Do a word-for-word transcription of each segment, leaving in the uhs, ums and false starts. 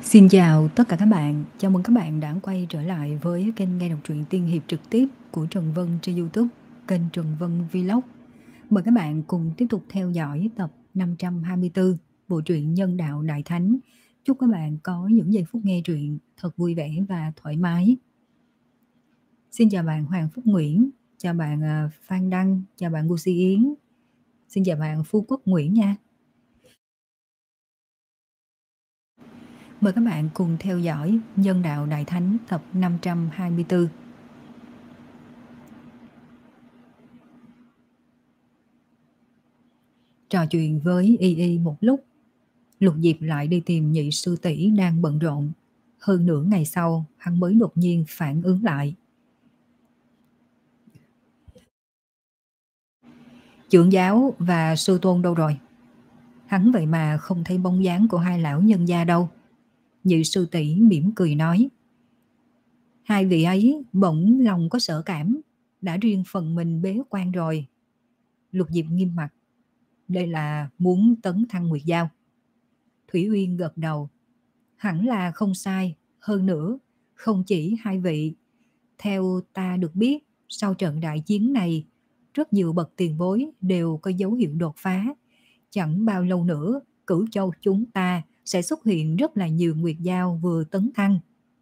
Xin chào tất cả các bạn, chào mừng các bạn đã quay trở lại với kênh nghe đọc truyện tiên hiệp trực tiếp của Trần Vân trên YouTube, kênh Trần Vân Vlog. Mời các bạn cùng tiếp tục theo dõi tập năm trăm hai mươi tư bộ truyện Nhân đạo Đại Thánh. Chúc các bạn có những giây phút nghe truyện thật vui vẻ và thoải mái. Xin chào bạn Hoàng Phúc Nguyễn, chào bạn à, Phan Đăng, chào bạn Gucci Yến, xin chào bạn Phú Quốc Nguyễn nha. Mời các bạn cùng theo dõi Nhân đạo Đại Thánh tập năm trăm hai mươi tư. Trò chuyện với Y Y một lúc, Lục Diệp lại đi tìm nhị sư tỷ đang bận rộn. Hơn nửa ngày sau, hắn mới đột nhiên phản ứng lại. Trưởng giáo và sư tôn đâu rồi? Hắn vậy mà không thấy bóng dáng của hai lão nhân gia đâu. Nhị sư tỷ mỉm cười nói. Hai vị ấy bỗng lòng có sở cảm, đã riêng phần mình bế quan rồi. Lục Diệp nghiêm mặt. Đây là muốn tấn thăng Nguyệt Giao. Thủy Uyên gật đầu. Hẳn là không sai, hơn nữa, không chỉ hai vị. Theo ta được biết, sau trận đại chiến này, rất nhiều bậc tiền bối đều có dấu hiệu đột phá. Chẳng bao lâu nữa, Cửu Châu chúng ta sẽ xuất hiện rất là nhiều Nguyệt Giao vừa tấn thăng.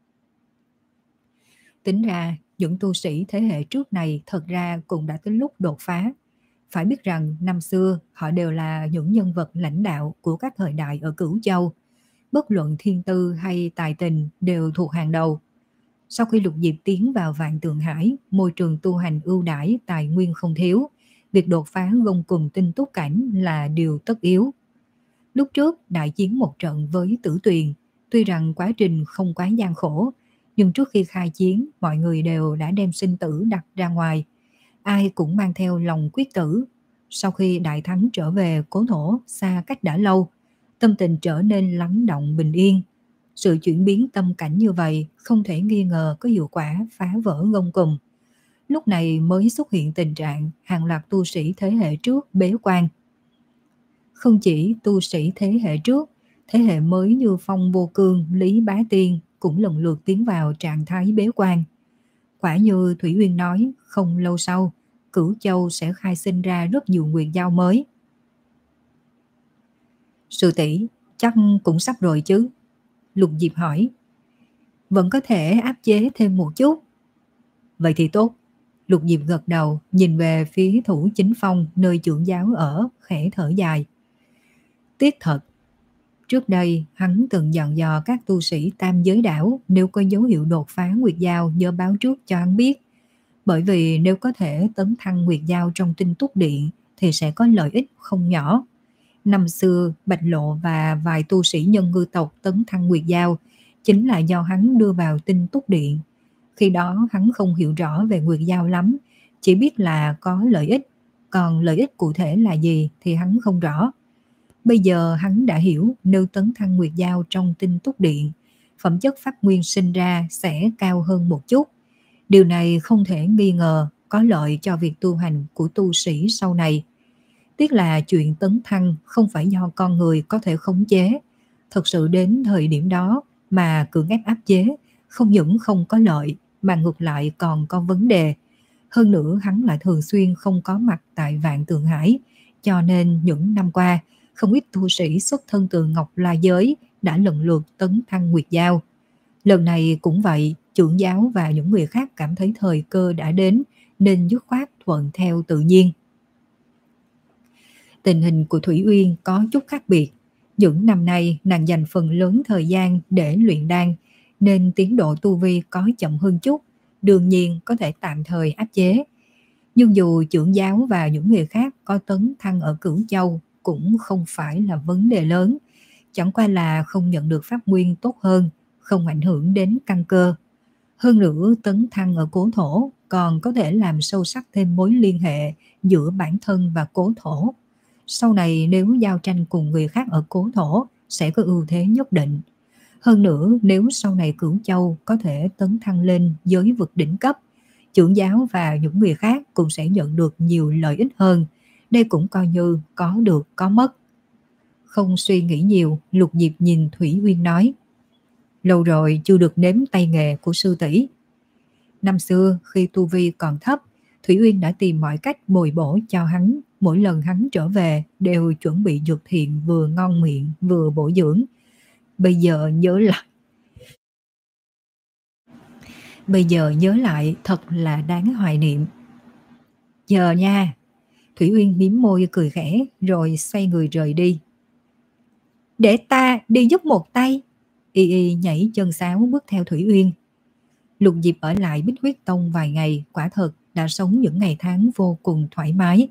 Tính ra, những tu sĩ thế hệ trước này thật ra cũng đã tới lúc đột phá. Phải biết rằng năm xưa họ đều là những nhân vật lãnh đạo của các thời đại ở Cửu Châu. Bất luận thiên tư hay tài tình đều thuộc hàng đầu. Sau khi Lục Diệp tiến vào Vạn Tượng Hải, môi trường tu hành ưu đãi, tài nguyên không thiếu, việc đột phá gông cùng tinh túc cảnh là điều tất yếu. Lúc trước đại chiến một trận với Tử Tuyền, tuy rằng quá trình không quá gian khổ, nhưng trước khi khai chiến, mọi người đều đã đem sinh tử đặt ra ngoài. Ai cũng mang theo lòng quyết tử. Sau khi đại thắng trở về cố thổ xa cách đã lâu, tâm tình trở nên lắng động bình yên. Sự chuyển biến tâm cảnh như vậy không thể nghi ngờ có hiệu quả phá vỡ gông cùm. Lúc này mới xuất hiện tình trạng hàng loạt tu sĩ thế hệ trước bế quan. Không chỉ tu sĩ thế hệ trước, thế hệ mới như Phong Vô Cương, Lý Bá Tiên cũng lần lượt tiến vào trạng thái bế quan. Quả như Thủy Uyên nói, không lâu sau, Cửu Châu sẽ khai sinh ra rất nhiều Nguyệt Giao mới. Sư tỷ chắc cũng sắp rồi chứ? Lục Diệp hỏi. Vẫn có thể áp chế thêm một chút. Vậy thì tốt. Lục Diệp gật đầu, nhìn về phía Thủ Chính Phong nơi trưởng giáo ở, khẽ thở dài. Tiếc thật. Trước đây hắn từng dặn dò các tu sĩ Tam Giới Đảo nếu có dấu hiệu đột phá Nguyệt Giao nhớ báo trước cho hắn biết. Bởi vì nếu có thể tấn thăng Nguyệt Giao trong Tinh Túc Điện thì sẽ có lợi ích không nhỏ. Năm xưa Bạch Lộ và vài tu sĩ nhân ngư tộc tấn thăng Nguyệt Giao chính là do hắn đưa vào Tinh Túc Điện. Khi đó hắn không hiểu rõ về Nguyệt Giao lắm, chỉ biết là có lợi ích, còn lợi ích cụ thể là gì thì hắn không rõ. Bây giờ hắn đã hiểu nếu tấn thăng Nguyệt Giao trong Tinh Túc Điện, phẩm chất pháp nguyên sinh ra sẽ cao hơn một chút. Điều này không thể nghi ngờ có lợi cho việc tu hành của tu sĩ sau này. Tiếc là chuyện tấn thăng không phải do con người có thể khống chế. Thật sự đến thời điểm đó mà cưỡng ép áp chế, không những không có lợi mà ngược lại còn có vấn đề. Hơn nữa hắn lại thường xuyên không có mặt tại Vạn Tượng Hải, cho nên những năm qua, không ít tu sĩ xuất thân từ Ngọc La Giới đã lần lượt tấn thăng Nguyệt Giao. Lần này cũng vậy, trưởng giáo và những người khác cảm thấy thời cơ đã đến nên dứt khoát thuận theo tự nhiên. Tình hình của Thủy Uyên có chút khác biệt. Những năm nay nàng dành phần lớn thời gian để luyện đan nên tiến độ tu vi có chậm hơn chút, đương nhiên có thể tạm thời áp chế. Nhưng dù trưởng giáo và những người khác có tấn thăng ở Cửu Châu cũng không phải là vấn đề lớn, chẳng qua là không nhận được pháp nguyên tốt hơn, không ảnh hưởng đến căn cơ. Hơn nữa tấn thăng ở Cố Thổ còn có thể làm sâu sắc thêm mối liên hệ giữa bản thân và Cố Thổ. Sau này nếu giao tranh cùng người khác ở Cố Thổ sẽ có ưu thế nhất định. Hơn nữa nếu sau này Cửu Châu có thể tấn thăng lên giới vực đỉnh cấp, trưởng giáo và những người khác cũng sẽ nhận được nhiều lợi ích hơn. Đây cũng coi như có được có mất. Không suy nghĩ nhiều, Lục Diệp nhìn Thủy Uyên nói. Lâu rồi chưa được nếm tay nghề của sư tỷ. Năm xưa khi tu vi còn thấp, Thủy Uyên đã tìm mọi cách bồi bổ cho hắn. Mỗi lần hắn trở về đều chuẩn bị dược thiện vừa ngon miệng vừa bổ dưỡng. Bây giờ nhớ lại Bây giờ nhớ lại thật là đáng hoài niệm. Giờ nha. Thủy Uyên mím môi cười khẽ rồi xoay người rời đi. Để ta đi giúp một tay. Y Y nhảy chân sáo bước theo Thủy Uyên. Lục Diệp ở lại Bích Huyết Tông vài ngày, quả thật đã sống những ngày tháng vô cùng thoải mái.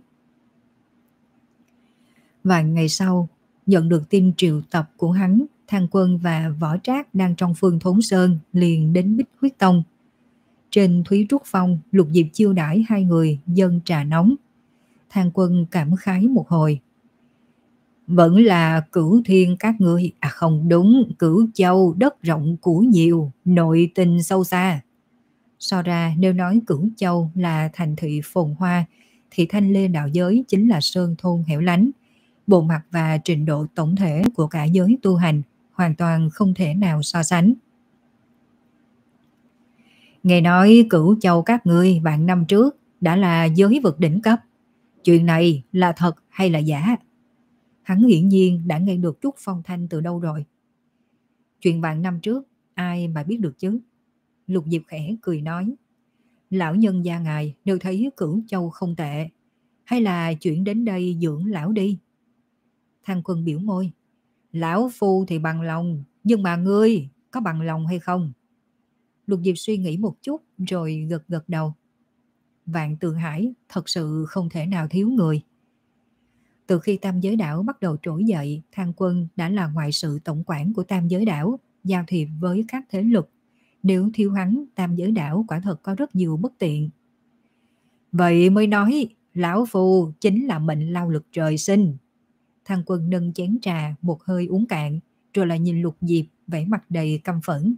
Vài ngày sau, nhận được tin triệu tập của hắn, Thang Quân và Võ Trác đang trong Phương Thốn Sơn liền đến Bích Huyết Tông. Trên Thúy Trúc Phong, Lục Diệp chiêu đãi hai người dâng trà nóng. Thang Quân cảm khái một hồi. Vẫn là Cửu Thiên các ngươi, à không đúng, Cửu Châu đất rộng của nhiều, nội tình sâu xa. So ra nếu nói Cửu Châu là thành thị phồn hoa, thì Thanh Lê đạo giới chính là sơn thôn hẻo lánh. Bộ mặt và trình độ tổng thể của cả giới tu hành hoàn toàn không thể nào so sánh. Nghe nói Cửu Châu các ngươi vạn năm trước đã là giới vực đỉnh cấp. Chuyện này là thật hay là giả? Hắn hiển nhiên đã nghe được chút phong thanh từ đâu rồi. Chuyện vạn năm trước ai mà biết được chứ? Lục Diệp khẽ cười nói. Lão nhân gia ngài đều thấy Cửu Châu không tệ, hay là chuyển đến đây dưỡng lão đi? Thang Quân biểu môi. Lão phu thì bằng lòng, nhưng mà ngươi có bằng lòng hay không? Lục Diệp suy nghĩ một chút rồi gật gật đầu. Vạn Tường Hải thật sự không thể nào thiếu người. Từ khi Tam Giới Đảo bắt đầu trỗi dậy, Thang Quân đã là ngoại sự tổng quản của Tam Giới Đảo, giao thiệp với các thế lực. Nếu thiếu hắn, Tam Giới Đảo quả thật có rất nhiều bất tiện. Vậy mới nói, lão phu chính là mệnh lao lực trời sinh. Thang Quân nâng chén trà một hơi uống cạn, rồi lại nhìn Lục Diệp vẻ mặt đầy căm phẫn.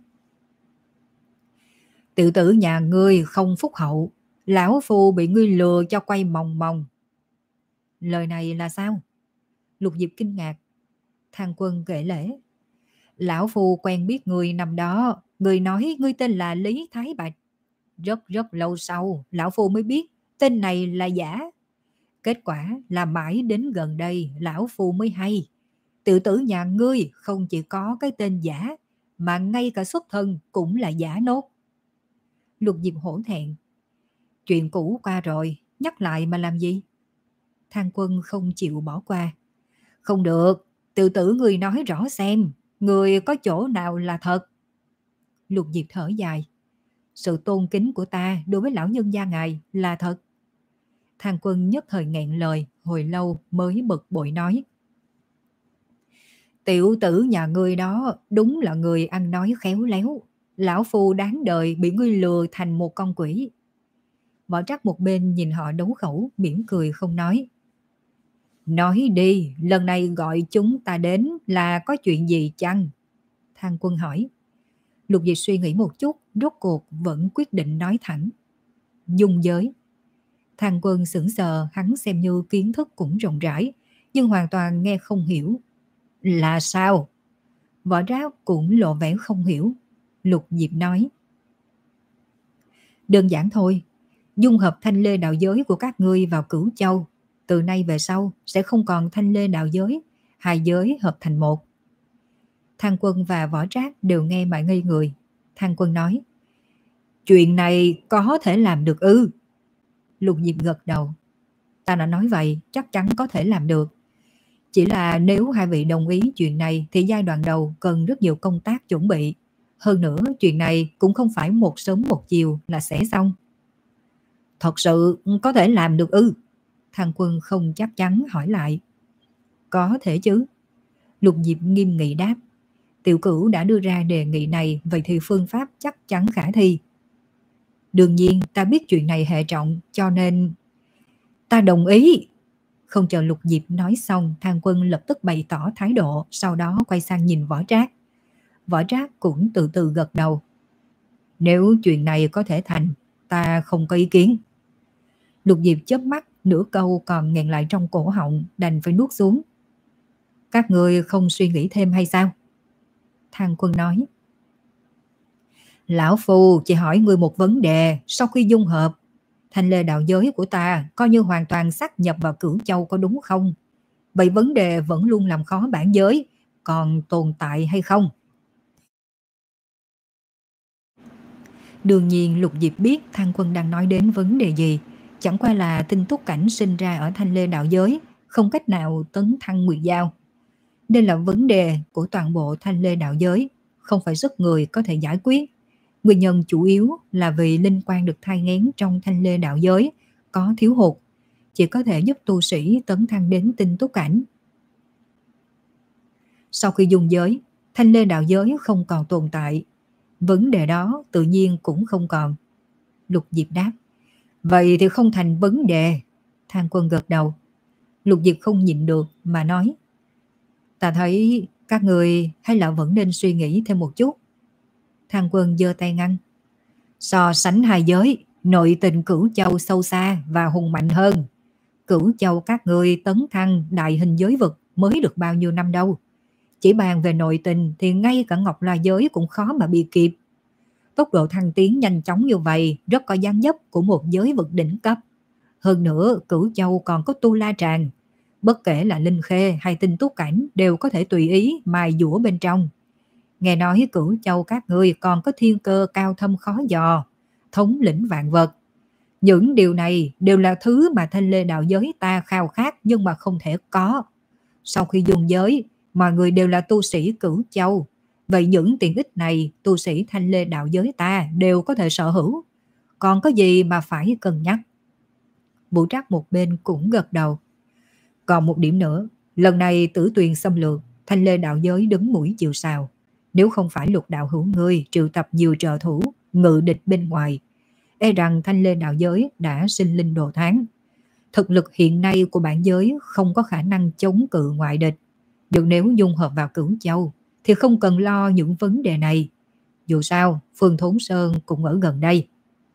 Tiểu tử nhà ngươi không phúc hậu, lão phu bị ngươi lừa cho quay mòng mòng. Lời này là sao? Lục Diệp kinh ngạc. Thang Quân kể lễ. Lão phu quen biết người năm đó, người nói ngươi tên là Lý Thái Bạch. Rất rất lâu sau, lão phu mới biết tên này là giả. Kết quả là mãi đến gần đây, lão phu mới hay. Tự tử nhà ngươi không chỉ có cái tên giả, mà ngay cả xuất thân cũng là giả nốt. Lục Diệp hổ thẹn. Chuyện cũ qua rồi, nhắc lại mà làm gì? Thang Quân không chịu bỏ qua. Không được, tự tử người nói rõ xem, người có chỗ nào là thật? Lục Diệp thở dài. Sự tôn kính của ta đối với lão nhân gia ngài là thật. Thang Quân nhất thời nghẹn lời, hồi lâu mới bực bội nói. Tiểu tử nhà ngươi đó đúng là người ăn nói khéo léo. Lão phu đáng đời bị ngươi lừa thành một con quỷ. Võ Trác một bên nhìn họ đấu khẩu, mỉm cười không nói. Nói đi, lần này gọi chúng ta đến là có chuyện gì chăng? Thang Quân hỏi. Lục Diệp suy nghĩ một chút, rốt cuộc vẫn quyết định nói thẳng. Dung giới. Thang Quân sững sờ, hắn xem như kiến thức cũng rộng rãi, nhưng hoàn toàn nghe không hiểu. Là sao? Võ Trác cũng lộ vẻ không hiểu. Lục Diệp nói. Đơn giản thôi, dung hợp Thanh Lê đạo giới của các ngươi vào Cửu Châu. Từ nay về sau sẽ không còn Thanh Lê đạo giới, hai giới hợp thành một. Thang Quân và Võ Trác đều nghe mà ngây người. Thang Quân nói. Chuyện này có thể làm được ư? Lục Diệp gật đầu. Ta đã nói vậy, chắc chắn có thể làm được. Chỉ là nếu hai vị đồng ý chuyện này thì giai đoạn đầu cần rất nhiều công tác chuẩn bị. Hơn nữa chuyện này cũng không phải một sớm một chiều là sẽ xong. Thật sự có thể làm được ư? Thang Quân không chắc chắn hỏi lại. Có thể chứ. Lục Diệp nghiêm nghị đáp. Tiểu Cửu đã đưa ra đề nghị này, vậy thì phương pháp chắc chắn khả thi. Đương nhiên ta biết chuyện này hệ trọng, cho nên ta đồng ý. Không chờ Lục Diệp nói xong, Thang Quân lập tức bày tỏ thái độ, sau đó quay sang nhìn Võ Trác. Võ Trác cũng từ từ gật đầu. Nếu chuyện này có thể thành, ta không có ý kiến. Lục Diệp chớp mắt, nửa câu còn nghẹn lại trong cổ họng, đành phải nuốt xuống. Các người không suy nghĩ thêm hay sao? Thang Quân nói. Lão Phu chỉ hỏi ngươi một vấn đề, sau khi dung hợp, thanh lê đạo giới của ta coi như hoàn toàn sát nhập vào Cửu Châu có đúng không? Vậy vấn đề vẫn luôn làm khó bản giới, còn tồn tại hay không? Đương nhiên Lục Diệp biết Thang Quân đang nói đến vấn đề gì, chẳng qua là Tinh Túc Cảnh sinh ra ở thanh lê đạo giới, không cách nào tấn thăng Nguyệt Giao. Đây là vấn đề của toàn bộ thanh lê đạo giới, không phải rất người có thể giải quyết. Nguyên nhân chủ yếu là vì linh quan được thai nghén trong thanh lê đạo giới có thiếu hụt, chỉ có thể giúp tu sĩ tấn thăng đến tinh túc cảnh. Sau khi dung giới, thanh lê đạo giới không còn tồn tại, vấn đề đó tự nhiên cũng không còn. Lục Diệp đáp, vậy thì không thành vấn đề. Thang Quân gật đầu. Lục Diệp không nhịn được mà nói, ta thấy các người hay là vẫn nên suy nghĩ thêm một chút. Thang Quân giơ tay ngăn, so sánh hai giới, nội tình Cửu Châu sâu xa và hùng mạnh hơn. Cửu Châu các người tấn thăng đại hình giới vực mới được bao nhiêu năm đâu. Chỉ bàn về nội tình thì ngay cả Ngọc La giới cũng khó mà bị kịp. Tốc độ thăng tiến nhanh chóng như vậy rất có dáng dấp của một giới vực đỉnh cấp. Hơn nữa Cửu Châu còn có Tu La Tràng, bất kể là linh khê hay tinh túc cảnh đều có thể tùy ý mài dũa bên trong. Nghe nói Cửu Châu các ngươi còn có thiên cơ cao thâm khó dò, thống lĩnh vạn vật. Những điều này đều là thứ mà thanh lê đạo giới ta khao khát nhưng mà không thể có. Sau khi dùng giới, mọi người đều là tu sĩ Cửu Châu. Vậy những tiện ích này tu sĩ thanh lê đạo giới ta đều có thể sở hữu. Còn có gì mà phải cân nhắc? Vũ Trác một bên cũng gật đầu. Còn một điểm nữa, lần này Tử Tuyền xâm lược, thanh lê đạo giới đứng mũi chịu sào. Nếu không phải Lục đạo hữu ngươi triệu tập nhiều trợ thủ, ngự địch bên ngoài, e rằng thanh lê đạo giới đã sinh linh đồ tháng. Thực lực hiện nay của bản giới không có khả năng chống cự ngoại địch. Nhưng nếu dung hợp vào Cửu Châu thì không cần lo những vấn đề này. Dù sao, Phương Thốn Sơn cũng ở gần đây.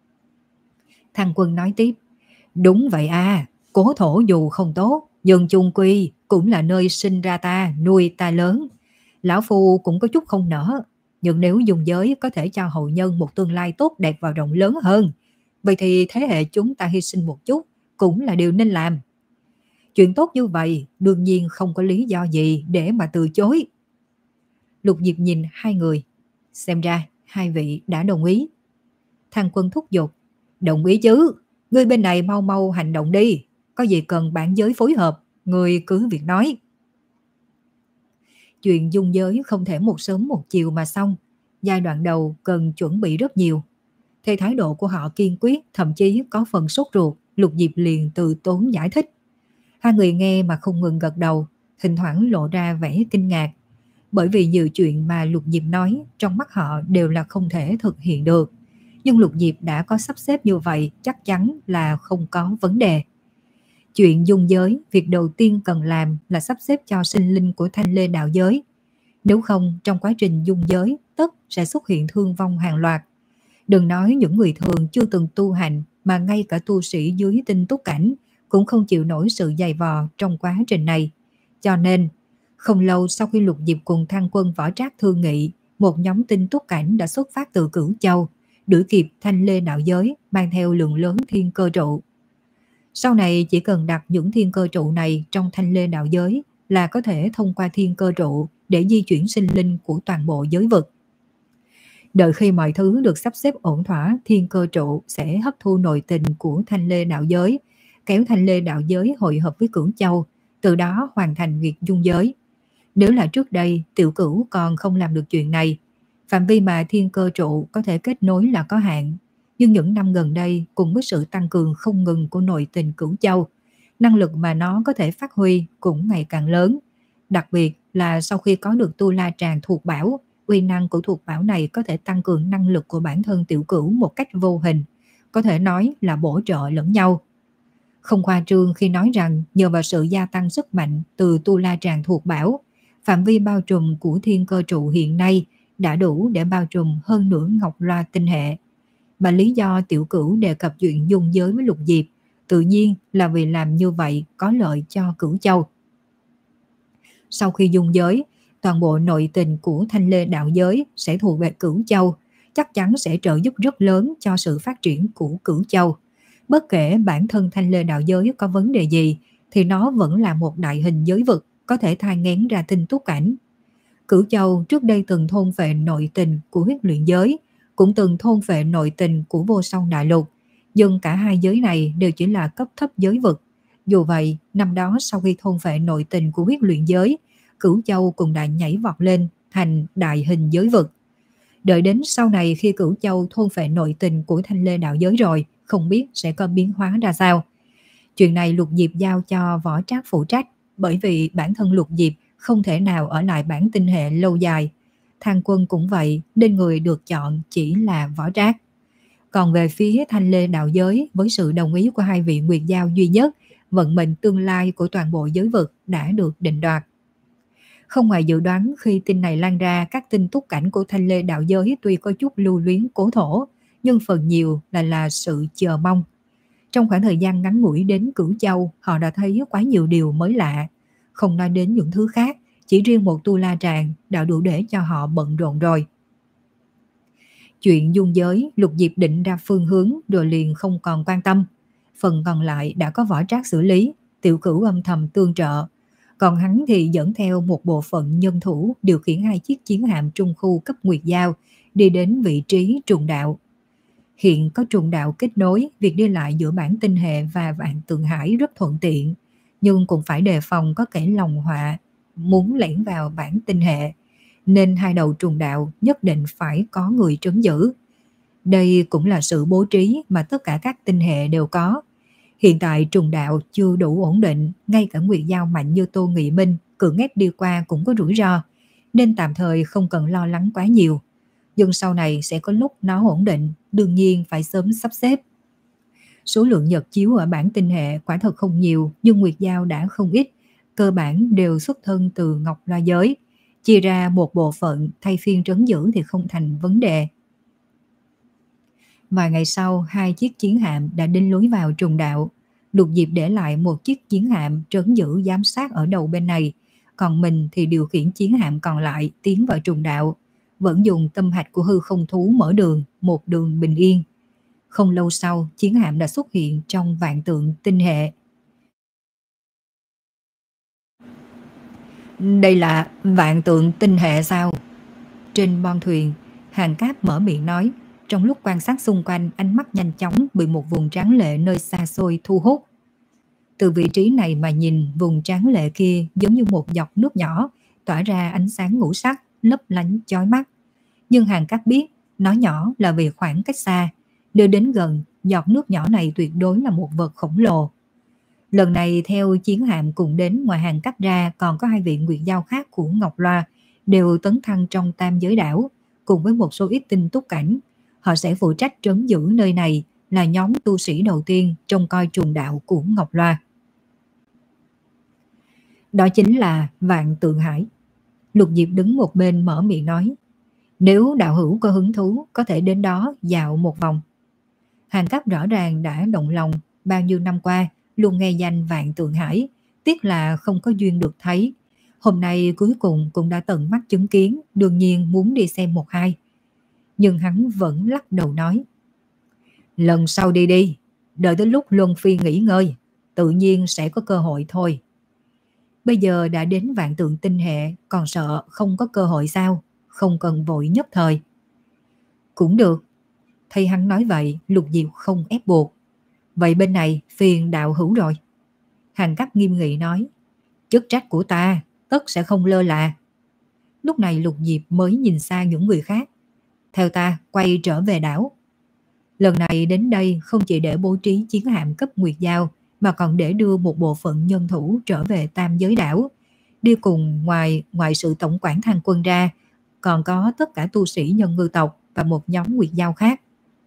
Thang Quân nói tiếp, đúng vậy à, cố thổ dù không tốt, nhưng chung quy cũng là nơi sinh ra ta, nuôi ta lớn. Lão Phu cũng có chút không nỡ, nhưng nếu dùng giới có thể cho hậu nhân một tương lai tốt đẹp và rộng lớn hơn, vậy thì thế hệ chúng ta hy sinh một chút cũng là điều nên làm. Chuyện tốt như vậy đương nhiên không có lý do gì để mà từ chối. Lục Diệp nhìn hai người, xem ra hai vị đã đồng ý. Thang Quân thúc giục, đồng ý chứ, ngươi bên này mau mau hành động đi, có gì cần bản giới phối hợp, ngươi cứ việc nói. Chuyện dung giới không thể một sớm một chiều mà xong, giai đoạn đầu cần chuẩn bị rất nhiều. Theo thái độ của họ kiên quyết, thậm chí có phần sốt ruột, Lục Diệp liền từ tốn giải thích. Hai người nghe mà không ngừng gật đầu, thỉnh thoảng lộ ra vẻ kinh ngạc, bởi vì nhiều chuyện mà Lục Diệp nói trong mắt họ đều là không thể thực hiện được. Nhưng Lục Diệp đã có sắp xếp như vậy chắc chắn là không có vấn đề. Chuyện dung giới, việc đầu tiên cần làm là sắp xếp cho sinh linh của thanh lê đạo giới. Nếu không, trong quá trình dung giới, tất sẽ xuất hiện thương vong hàng loạt. Đừng nói những người thường chưa từng tu hành, mà ngay cả tu sĩ dưới tinh túc cảnh cũng không chịu nổi sự dày vò trong quá trình này. Cho nên, không lâu sau khi Lục Diệp cùng Thang Quân Võ Trác thương nghị, một nhóm tinh túc cảnh đã xuất phát từ Cửu Châu, đuổi kịp thanh lê đạo giới, mang theo lượng lớn thiên cơ trụ. Sau này chỉ cần đặt những thiên cơ trụ này trong thanh lê đạo giới là có thể thông qua thiên cơ trụ để di chuyển sinh linh của toàn bộ giới vực. Đợi khi mọi thứ được sắp xếp ổn thỏa, thiên cơ trụ sẽ hấp thu nội tình của thanh lê đạo giới, kéo thanh lê đạo giới hội hợp với Cửu Châu, từ đó hoàn thành việc dung giới. Nếu là trước đây Tiểu Cửu còn không làm được chuyện này, phạm vi mà thiên cơ trụ có thể kết nối là có hạn. Nhưng những năm gần đây, cùng với sự tăng cường không ngừng của nội tình Cửu Châu, năng lực mà nó có thể phát huy cũng ngày càng lớn. Đặc biệt là sau khi có được Tu La Tràng thuộc bảo, uy năng của thuộc bảo này có thể tăng cường năng lực của bản thân Tiểu Cửu một cách vô hình, có thể nói là bổ trợ lẫn nhau. Không khoa trương khi nói rằng nhờ vào sự gia tăng sức mạnh từ Tu La Tràng thuộc bảo, phạm vi bao trùm của thiên cơ trụ hiện nay đã đủ để bao trùm hơn nửa Ngọc Loa tinh hệ. Mà lý do Tiểu Cửu đề cập chuyện dung giới với Lục Diệp tự nhiên là vì làm như vậy có lợi cho Cửu Châu. Sau khi dung giới, toàn bộ nội tình của thanh lê đạo giới sẽ thuộc về Cửu Châu, chắc chắn sẽ trợ giúp rất lớn cho sự phát triển của Cửu Châu. Bất kể bản thân Thanh Lê đạo giới có vấn đề gì, thì nó vẫn là một đại hình giới vực, có thể thai nghén ra tinh túc cảnh. Cửu Châu trước đây từng thôn phệ nội tình của huyết luyện giới, cũng từng thôn phệ nội tình của vô song đại lục, nhưng cả hai giới này đều chỉ là cấp thấp giới vực. Dù vậy, năm đó sau khi thôn phệ nội tình của huyết luyện giới, Cửu Châu cũng đã nhảy vọt lên thành đại hình giới vực. Đợi đến sau này khi Cửu Châu thôn phệ nội tình của Thanh Lê đạo giới rồi, không biết sẽ có biến hóa ra sao. Chuyện này Lục Diệp giao cho Võ Trác phụ trách, bởi vì bản thân Lục Diệp không thể nào ở lại bản tinh hệ lâu dài. Thang Quân cũng vậy, nên người được chọn chỉ là Võ Trác. Còn về phía Thanh Lê đạo giới, với sự đồng ý của hai vị Nguyệt Giao duy nhất, vận mệnh tương lai của toàn bộ giới vực đã được định đoạt. Không ngoài dự đoán, khi tin này lan ra, các tinh túc cảnh của Thanh Lê đạo giới tuy có chút lưu luyến cố thổ, nhưng phần nhiều là là sự chờ mong. Trong khoảng thời gian ngắn ngủi đến Cửu Châu, họ đã thấy quá nhiều điều mới lạ. Không nói đến những thứ khác, chỉ riêng một Tu La Tràng đã đủ để cho họ bận rộn rồi. Chuyện dung giới, Lục Diệp định ra phương hướng rồi liền không còn quan tâm. Phần còn lại đã có Võ Trác xử lý, Tiểu Cửu âm thầm tương trợ. Còn hắn thì dẫn theo một bộ phận nhân thủ điều khiển hai chiếc chiến hạm trung khu cấp Nguyệt Giao đi đến vị trí trùng đạo. Hiện có trùng đạo kết nối, việc đi lại giữa bản tinh hệ và Vạn Tượng Hải rất thuận tiện, nhưng cũng phải đề phòng có kẻ lòng họa muốn lẻn vào bản tinh hệ, nên hai đầu trùng đạo nhất định phải có người trấn giữ. Đây cũng là sự bố trí mà tất cả các tinh hệ đều có. Hiện tại trùng đạo chưa đủ ổn định, ngay cả Nguyệt Giao mạnh như Tô Nghị Minh cưỡng ép đi qua cũng có rủi ro, nên tạm thời không cần lo lắng quá nhiều. Nhưng sau này sẽ có lúc nó ổn định, đương nhiên phải sớm sắp xếp. Số lượng nhật chiếu ở bản tinh hệ quả thật không nhiều, nhưng Nguyệt Giao đã không ít, cơ bản đều xuất thân từ Ngọc Loa giới. Chia ra một bộ phận thay phiên trấn giữ thì không thành vấn đề. Vài ngày sau, hai chiếc chiến hạm đã đến lối vào trùng đạo. Lục Diệp để lại một chiếc chiến hạm trấn giữ giám sát ở đầu bên này, còn mình thì điều khiển chiến hạm còn lại tiến vào trùng đạo, vẫn dùng tâm hạch của hư không thú mở đường, một đường bình yên. Không lâu sau, chiến hạm đã xuất hiện trong vạn tượng tinh hệ. Đây là vạn tượng tinh hệ sao? Trên bon thuyền, Hàng Cáp mở miệng nói. Trong lúc quan sát xung quanh, ánh mắt nhanh chóng bị một vùng tráng lệ nơi xa xôi thu hút. Từ vị trí này mà nhìn, vùng tráng lệ kia giống như một giọt nước nhỏ, tỏa ra ánh sáng ngũ sắc, lấp lánh chói mắt. Nhưng Hàng Cáp biết, nó nhỏ là vì khoảng cách xa. Đưa đến gần, giọt nước nhỏ này tuyệt đối là một vật khổng lồ. Lần này theo chiến hạm cùng đến, ngoài Hàng Cáp ra còn có hai vị Nguyệt Giao khác của Ngọc Loa, đều tấn thăng trong Tam Giới Đảo, cùng với một số ít tinh túc cảnh. Họ sẽ phụ trách trấn giữ nơi này, là nhóm tu sĩ đầu tiên trông coi trùng đạo của Ngọc Loa. Đó chính là Vạn Tượng Hải. Lục Diệp đứng một bên mở miệng nói. Nếu đạo hữu có hứng thú, có thể đến đó dạo một vòng. Hàng Cáp rõ ràng đã động lòng, bao nhiêu năm qua luôn nghe danh Vạn Tượng Hải, tiếc là không có duyên được thấy. Hôm nay cuối cùng cũng đã tận mắt chứng kiến, đương nhiên muốn đi xem một hai. Nhưng hắn vẫn lắc đầu nói. Lần sau đi đi, đợi tới lúc Luân Phi nghỉ ngơi, tự nhiên sẽ có cơ hội thôi. Bây giờ đã đến vạn tượng tinh hệ, còn sợ không có cơ hội sao? Không cần vội nhất thời. Cũng được. Thấy hắn nói vậy, Lục Diệp không ép buộc. Vậy bên này phiền đạo hữu rồi. Hàng Cáp nghiêm nghị nói. Chức trách của ta, tất sẽ không lơ là. Lúc này Lục Diệp mới nhìn xa những người khác. Theo ta, quay trở về đảo. Lần này đến đây không chỉ để bố trí chiến hạm cấp Nguyệt Giao, mà còn để đưa một bộ phận nhân thủ trở về Tam Giới Đảo. Đi cùng ngoài ngoài sự tổng quản Thang Quân ra, còn có tất cả tu sĩ nhân ngư tộc và một nhóm Nguyệt Giao khác.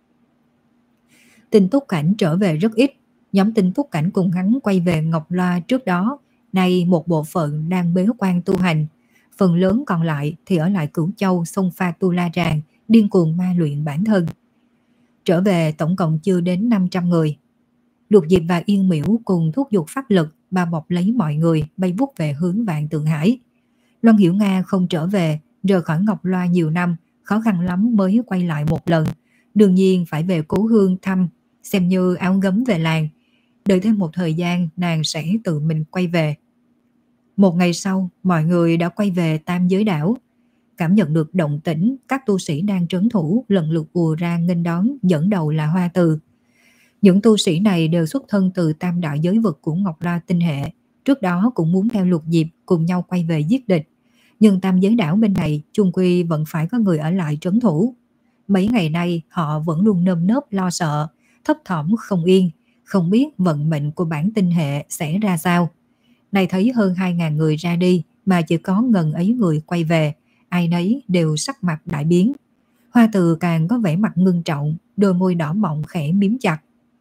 Tinh túc cảnh trở về rất ít. Nhóm tinh túc cảnh cùng hắn quay về Ngọc Loa trước đó. Nay một bộ phận đang bế quan tu hành. Phần lớn còn lại thì ở lại Cửu Châu xông pha Tu La Tràng, điên cuồng ma luyện bản thân. Trở về tổng cộng chưa đến năm trăm người. Lục Diệp và Yên Miễu cùng thúc giục pháp lực bao bọc lấy mọi người, bay vút về hướng Vạn Tượng Hải. Loan Hiểu Nga không trở về, rời khỏi Ngọc Loa nhiều năm, khó khăn lắm mới quay lại một lần. Đương nhiên phải về cố hương thăm, xem như áo gấm về làng. Đợi thêm một thời gian nàng sẽ tự mình quay về. Một ngày sau, mọi người đã quay về Tam Giới Đảo. Cảm nhận được động tĩnh, các tu sĩ đang trấn thủ lần lượt ùa ra nghênh đón, dẫn đầu là Hoa Từ. Những tu sĩ này đều xuất thân từ tam đại giới vực của Ngọc La Tinh Hệ. Trước đó cũng muốn theo Lục Diệp cùng nhau quay về giết địch. Nhưng Tam Giới Đảo bên này chung quy vẫn phải có người ở lại trấn thủ. Mấy ngày nay họ vẫn luôn nơm nớp lo sợ, thấp thỏm không yên, không biết vận mệnh của bản tinh hệ sẽ ra sao. Nay thấy hơn hai nghìn người ra đi mà chỉ có ngần ấy người quay về, ai nấy đều sắc mặt đại biến. Hoa Từ càng có vẻ mặt ngưng trọng, đôi môi đỏ mọng khẽ miếm chặt.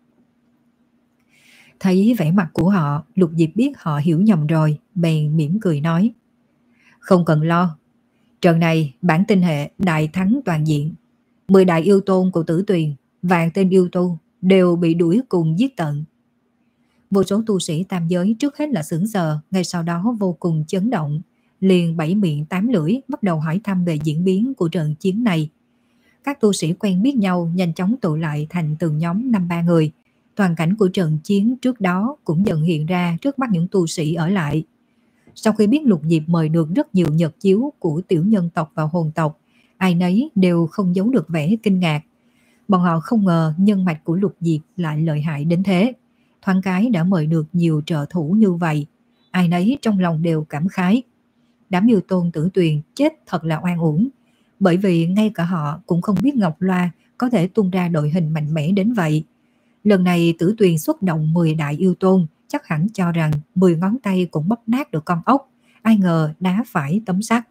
Thấy vẻ mặt của họ, Lục Diệp biết họ hiểu nhầm rồi, bèn mỉm cười nói: Không cần lo, trận này bản tinh hệ đại thắng toàn diện. Mười đại yêu tôn của Tử Tuyền, vạn tên yêu tu đều bị đuổi cùng giết tận. Vô số tu sĩ tam giới trước hết là sững sờ, ngay sau đó vô cùng chấn động, liền bảy miệng tám lưỡi bắt đầu hỏi thăm về diễn biến của trận chiến này. Các tu sĩ quen biết nhau nhanh chóng tụ lại thành từng nhóm năm ba người. Toàn cảnh của trận chiến trước đó cũng dần hiện ra trước mắt những tu sĩ ở lại. Sau khi biết Lục Diệp mời được rất nhiều nhật chiếu của tiểu nhân tộc và hồn tộc, ai nấy đều không giấu được vẻ kinh ngạc. Bọn họ không ngờ nhân mạch của Lục Diệp lại lợi hại đến thế. Thoáng cái đã mời được nhiều trợ thủ như vậy, ai nấy trong lòng đều cảm khái. Đám yêu tôn Tử Tuyền chết thật là oan uổng, bởi vì ngay cả họ cũng không biết Ngọc Loa có thể tung ra đội hình mạnh mẽ đến vậy. Lần này Tử Tuyền xuất động mười đại yêu tôn, chắc hẳn cho rằng mười ngón tay cũng bóp nát được con ốc, ai ngờ đá phải tấm sắt.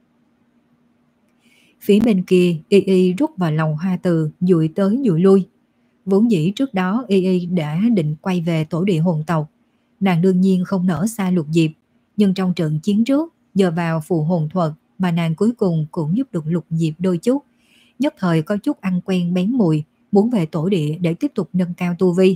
Phía bên kia, Y Y rút vào lòng Hoa Từ, dụi tới dụi lui. Vốn dĩ trước đó Y Y đã định quay về tổ địa hồn tộc. Nàng đương nhiên không nỡ xa Lục Diệp, nhưng trong trận chiến trước, nhờ vào phù hồn thuật mà nàng cuối cùng cũng giúp được Lục Diệp đôi chút. Nhất thời có chút ăn quen bén mùi, muốn về tổ địa để tiếp tục nâng cao tu vi.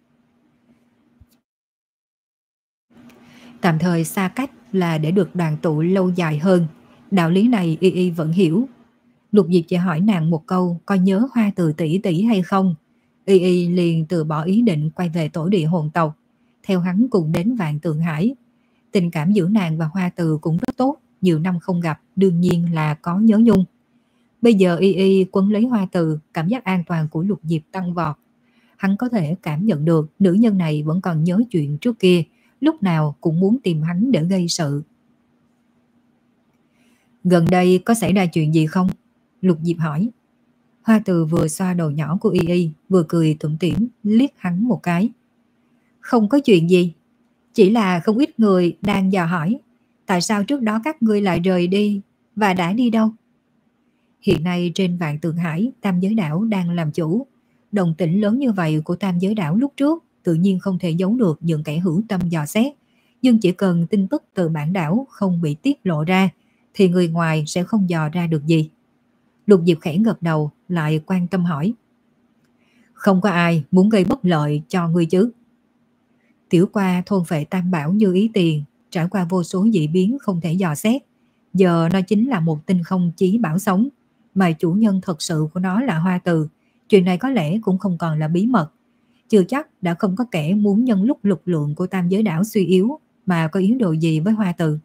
Tạm thời xa cách là để được đoàn tụ lâu dài hơn. Đạo lý này Y Y vẫn hiểu. Lục Diệp chỉ hỏi nàng một câu có nhớ Hoa Từ tỷ tỷ hay không. Y Y liền từ bỏ ý định quay về tổ địa hồn tộc, theo hắn cùng đến Vạn Tượng Hải. Tình cảm giữa nàng và Hoa Từ cũng rất tốt, nhiều năm không gặp đương nhiên là có nhớ nhung. Bây giờ Y Y quấn lấy Hoa Từ, cảm giác an toàn của Lục Diệp tăng vọt. Hắn có thể cảm nhận được nữ nhân này vẫn còn nhớ chuyện trước kia, lúc nào cũng muốn tìm hắn để gây sự. Gần đây có xảy ra chuyện gì không? Lục Diệp hỏi. Hoa Từ vừa xoa đầu nhỏ của Y Y, vừa cười tủm tỉm liếc hắn một cái. Không có chuyện gì, chỉ là không ít người đang dò hỏi tại sao trước đó các ngươi lại rời đi và đã đi đâu. Hiện nay trên Vạn Tượng Hải, Tam Giới Đảo đang làm chủ. Động tĩnh lớn như vậy của Tam Giới Đảo lúc trước tự nhiên không thể giấu được những kẻ hữu tâm dò xét. Nhưng chỉ cần tin tức từ bản đảo không bị tiết lộ ra thì người ngoài sẽ không dò ra được gì. Lục Diệp khẽ gật đầu, lại quan tâm hỏi. Không có ai muốn gây bất lợi cho ngươi chứ? Tiểu qua thôn phệ tam bảo như ý tiền, trải qua vô số dị biến không thể dò xét. Giờ nó chính là một tinh không chí bảo sống, mà chủ nhân thật sự của nó là Hoa Từ. Chuyện này có lẽ cũng không còn là bí mật. Chưa chắc đã không có kẻ muốn nhân lúc lực lượng của Tam Giới Đảo suy yếu mà có ý đồ gì với Hoa Từ.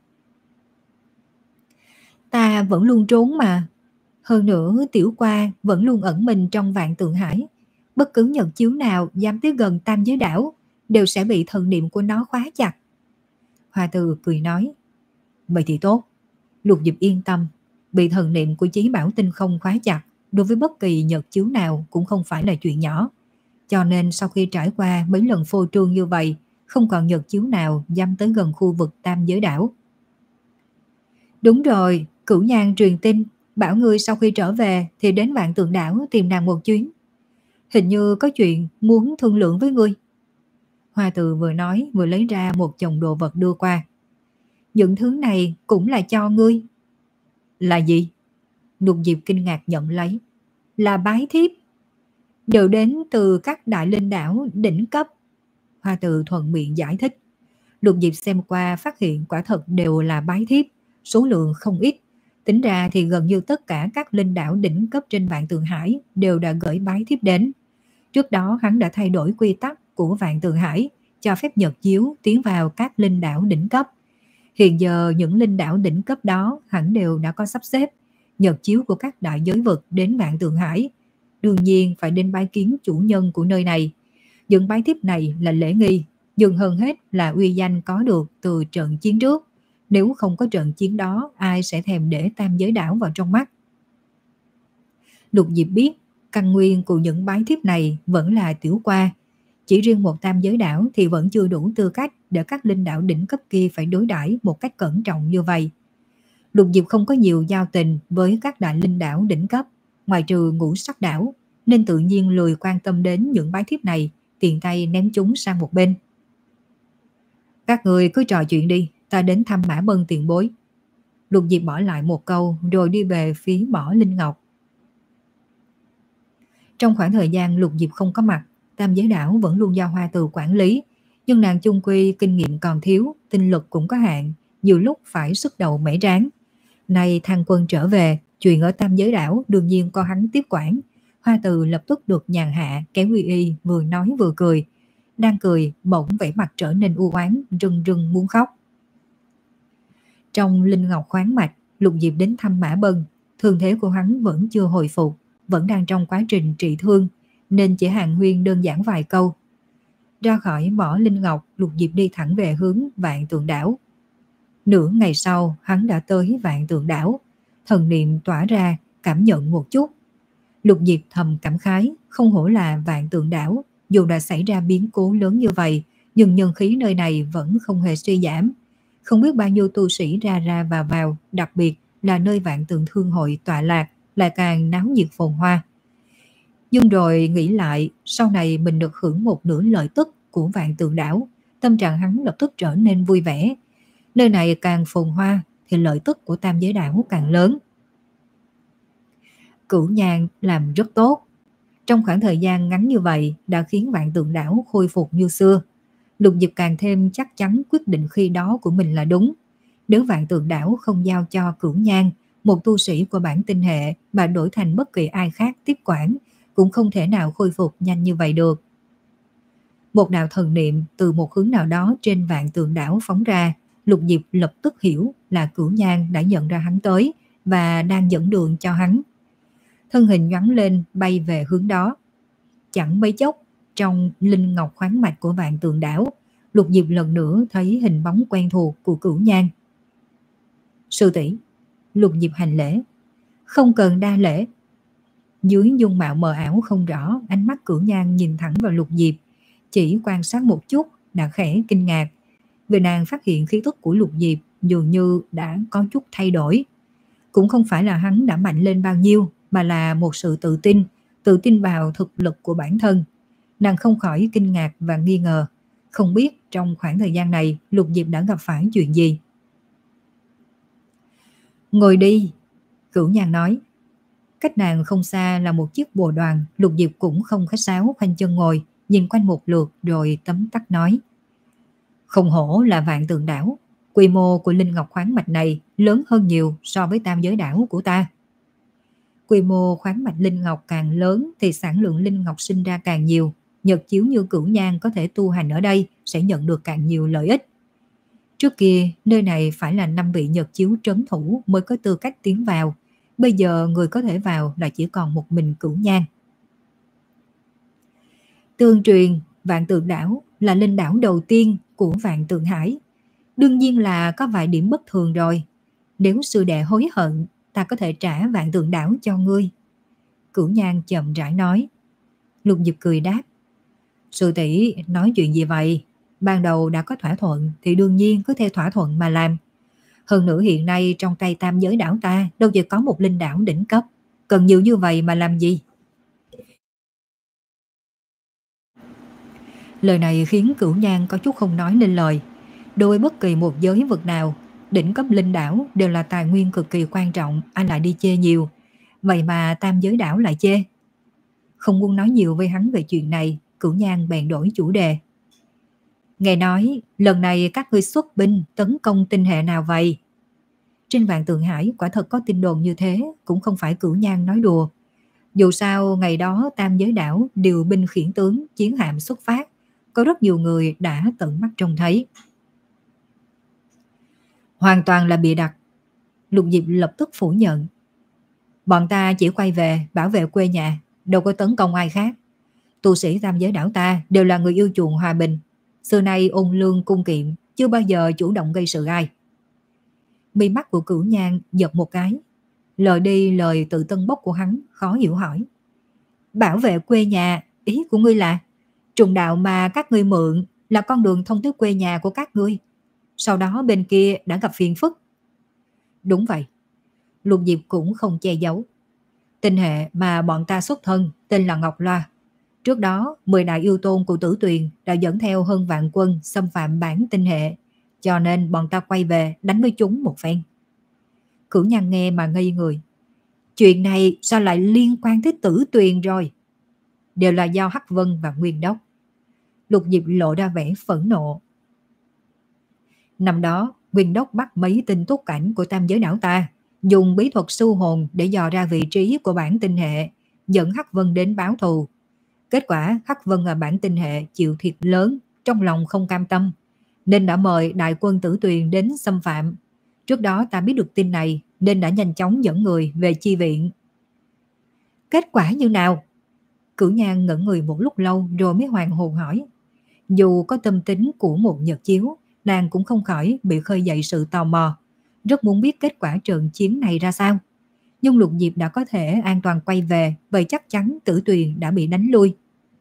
Ta vẫn luôn trốn mà. Hơn nữa tiểu qua vẫn luôn ẩn mình trong Vạn Tượng Hải. Bất cứ nhật chiếu nào dám tới gần Tam Giới Đảo đều sẽ bị thần niệm của nó khóa chặt. Hoa Từ cười nói. Vậy thì tốt. Lục Diệp yên tâm. Bị thần niệm của chí bảo tinh không khóa chặt đối với bất kỳ nhật chiếu nào cũng không phải là chuyện nhỏ. Cho nên sau khi trải qua mấy lần phô trương như vậy, không còn nhật chiếu nào dám tới gần khu vực Tam Giới Đảo. Đúng rồi, Cửu Nhan truyền tin bảo ngươi sau khi trở về thì đến Vạn Tượng Đảo tìm nàng một chuyến. Hình như có chuyện muốn thương lượng với ngươi. Hoa Từ vừa nói vừa lấy ra một chồng đồ vật đưa qua. Những thứ này cũng là cho ngươi. Là gì? Lục Diệp kinh ngạc nhận lấy. Là bái thiếp. Đều đến từ các đại linh đảo đỉnh cấp. Hoa Từ thuận miệng giải thích. Lục Diệp xem qua phát hiện quả thật đều là bái thiếp, số lượng không ít. Tính ra thì gần như tất cả các linh đảo đỉnh cấp trên Vạn Tượng Hải đều đã gửi bái thiếp đến. Trước đó hắn đã thay đổi quy tắc của Vạn Tượng Hải, cho phép Nhật Chiếu tiến vào các linh đảo đỉnh cấp. Hiện giờ những linh đảo đỉnh cấp đó hẳn đều đã có sắp xếp Nhật Chiếu của các đại giới vực đến Vạn Tượng Hải. Đương nhiên phải đến bái kiến chủ nhân của nơi này. Những bái thiếp này là lễ nghi, nhưng hơn hết là uy danh có được từ trận chiến trước. Nếu không có trận chiến đó, ai sẽ thèm để tam giới đảo vào trong mắt. Lục Diệp biết căn nguyên của những bái thiếp này vẫn là tiểu qua. Chỉ riêng một tam giới đảo thì vẫn chưa đủ tư cách để các linh đảo đỉnh cấp kia phải đối đãi một cách cẩn trọng như vậy. Lục Diệp không có nhiều giao tình với các đại linh đảo đỉnh cấp, ngoài trừ Ngũ Sắc đảo, nên tự nhiên lười quan tâm đến những bái thiếp này, tiện tay ném chúng sang một bên. Các người cứ trò chuyện đi, ta đến thăm Mã Bân tiền bối. Lục Diệp bỏ lại một câu rồi đi về phía Mỏ Linh Ngọc. Trong khoảng thời gian Lục Diệp không có mặt, tam giới đảo vẫn luôn do Hoa Từ quản lý, nhưng nàng chung quy kinh nghiệm còn thiếu, tinh lực cũng có hạn, nhiều lúc phải sức đầu mẻ trán. Nay Thăng Quân trở về, chuyện ở tam giới đảo đương nhiên có hắn tiếp quản. Hoa Từ lập tức được nhàn hạ kéo Uy Y vừa nói vừa cười. Đang cười, bỗng vẻ mặt trở nên u oán, rưng rưng muốn khóc. Trong Linh Ngọc khoáng mạch, Lục Diệp đến thăm Mã Bân. Thương thế của hắn vẫn chưa hồi phục, vẫn đang trong quá trình trị thương, nên chỉ hàn huyên đơn giản vài câu. Ra khỏi Mỏ Linh Ngọc, Lục Diệp đi thẳng về hướng Vạn Tượng đảo. Nửa ngày sau, hắn đã tới Vạn Tượng đảo. Thần niệm tỏa ra, cảm nhận một chút. Lục Diệp thầm cảm khái, không hổ là Vạn Tượng đảo. Dù đã xảy ra biến cố lớn như vậy, nhưng nhân khí nơi này vẫn không hề suy giảm. Không biết bao nhiêu tu sĩ ra ra vào vào, đặc biệt là nơi Vạn Tượng Thương hội tọa lạc, lại càng náo nhiệt phồn hoa. Nhưng rồi nghĩ lại, sau này mình được hưởng một nửa lợi tức của Vạn Tượng đảo, tâm trạng hắn lập tức trở nên vui vẻ. Nơi này càng phồn hoa thì lợi tức của tam giới đảo càng lớn. Cửu Nhàn làm rất tốt. Trong khoảng thời gian ngắn như vậy đã khiến Vạn Tượng đảo khôi phục như xưa. Lục Diệp càng thêm chắc chắn quyết định khi đó của mình là đúng. Nếu Vạn Tượng đảo không giao cho Cửu Nhàn, một tu sĩ của bản tinh hệ, mà đổi thành bất kỳ ai khác tiếp quản, cũng không thể nào khôi phục nhanh như vậy được. Một đạo thần niệm từ một hướng nào đó trên Vạn Tượng đảo phóng ra. Lục Diệp lập tức hiểu là Cửu Nhàn đã nhận ra hắn tới và đang dẫn đường cho hắn. Thân hình nhoắn lên bay về hướng đó. Chẳng mấy chốc, trong Linh Ngọc khoáng mạch của Vạn Tượng đảo, Lục Diệp lần nữa thấy hình bóng quen thuộc của Cửu Nhàn. Sư tỷ. Lục Diệp hành lễ. Không cần đa lễ. Dưới dung mạo mờ ảo không rõ, ánh mắt Cửu Nhàn nhìn thẳng vào Lục Diệp, chỉ quan sát một chút đã khẽ kinh ngạc. Vì nàng phát hiện khí tức của Lục Diệp dường như đã có chút thay đổi. Cũng không phải là hắn đã mạnh lên bao nhiêu, mà là một sự tự tin, tự tin vào thực lực của bản thân. Nàng không khỏi kinh ngạc và nghi ngờ, không biết trong khoảng thời gian này Lục Diệp đã gặp phải chuyện gì. Ngồi đi, Cửu Nhàn nói. Cách nàng không xa là một chiếc bồ đoàn. Lục Diệp cũng không khách sáo khoanh chân ngồi, nhìn quanh một lượt rồi tấm tắc nói. Không hổ là Vạn Tượng đảo, quy mô của Linh Ngọc khoáng mạch này lớn hơn nhiều so với tam giới đảo của ta. Quy mô khoáng mạch Linh Ngọc càng lớn thì sản lượng Linh Ngọc sinh ra càng nhiều. Nhật chiếu như Cửu Nhàn có thể tu hành ở đây sẽ nhận được càng nhiều lợi ích. Trước kia, nơi này phải là năm vị Nhật chiếu trấn thủ mới có tư cách tiến vào. Bây giờ người có thể vào là chỉ còn một mình Cửu Nhàn. Tương truyền, Vạn Tượng đảo là linh đảo đầu tiên của Vạn Tượng Hải. Đương nhiên là có vài điểm bất thường rồi. Nếu sư đệ hối hận, ta có thể trả Vạn Tượng đảo cho ngươi. Cửu Nhàn chậm rãi nói. Lục Diệp cười đáp. Sư tỷ nói chuyện gì vậy? Ban đầu đã có thỏa thuận thì đương nhiên cứ theo thỏa thuận mà làm. Hơn nữa hiện nay trong tay tam giới đảo ta đâu chỉ có một linh đảo đỉnh cấp. Cần nhiều như vậy mà làm gì? Lời này khiến Cửu Nhàn có chút không nói nên lời. Đối với bất kỳ một giới vực nào, đỉnh cấp linh đảo đều là tài nguyên cực kỳ quan trọng, anh lại đi chê nhiều. Vậy mà tam giới đảo lại chê. Không muốn nói nhiều với hắn về chuyện này, Cửu Nhàn bèn đổi chủ đề. Nghe nói lần này các ngươi xuất binh tấn công tinh hệ nào vậy? Trên Vạn Tượng Hải quả thật có tin đồn như thế, cũng không phải Cửu Nhan nói đùa. Dù sao ngày đó Tam Giới Đảo điều binh khiển tướng, chiến hạm xuất phát, có rất nhiều người đã tận mắt trông thấy. Hoàn toàn là bịa đặt. Lục Diệp lập tức phủ nhận. Bọn ta chỉ quay về bảo vệ quê nhà, đâu có tấn công ai khác. Tu sĩ Tam Giới Đảo ta đều là người yêu chuộng hòa bình, xưa nay ôn lương cung kiệm, chưa bao giờ chủ động gây sự ai. Mi mắt của Cửu Nhan giật một cái, lời đi lời tự tân bốc của hắn khó hiểu hỏi. Bảo vệ quê nhà, ý của ngươi là trùng đạo mà các ngươi mượn là con đường thông tới quê nhà của các ngươi, sau đó bên kia đã gặp phiền phức. Đúng vậy. Lục Diệp cũng không che giấu. Tinh hệ mà bọn ta xuất thân tên là Ngọc Loa. Trước đó, mười đại yêu tôn của Tử Tuyền đã dẫn theo hơn vạn quân xâm phạm bản tinh hệ, cho nên bọn ta quay về đánh với chúng một phen. Cửu Nhan nghe mà ngây người. Chuyện này sao lại liên quan tới Tử Tuyền rồi? Đều là do Hắc Vân và Nguyên Đốc. Lục Diệp lộ ra vẻ phẫn nộ. Năm đó, Nguyên Đốc bắt mấy tinh túc cảnh của Tam Giới Đảo ta, dùng bí thuật sưu hồn để dò ra vị trí của bản tinh hệ, dẫn Hắc Vân đến báo thù. Kết quả Hắc Vân ở bản tinh hệ chịu thiệt lớn, trong lòng không cam tâm, nên đã mời đại quân Tử Tuyền đến xâm phạm. Trước đó ta biết được tin này nên đã nhanh chóng dẫn người về chi viện. Kết quả như nào? Cửu Nhan ngẩn người một lúc lâu rồi mới hoàn hồn hỏi. Dù có tâm tính của một nhật chiếu, nàng cũng không khỏi bị khơi dậy sự tò mò, rất muốn biết kết quả trận chiến này ra sao. Nhưng Lục Diệp đã có thể an toàn quay về, vậy chắc chắn Tử Tuyền đã bị đánh lui.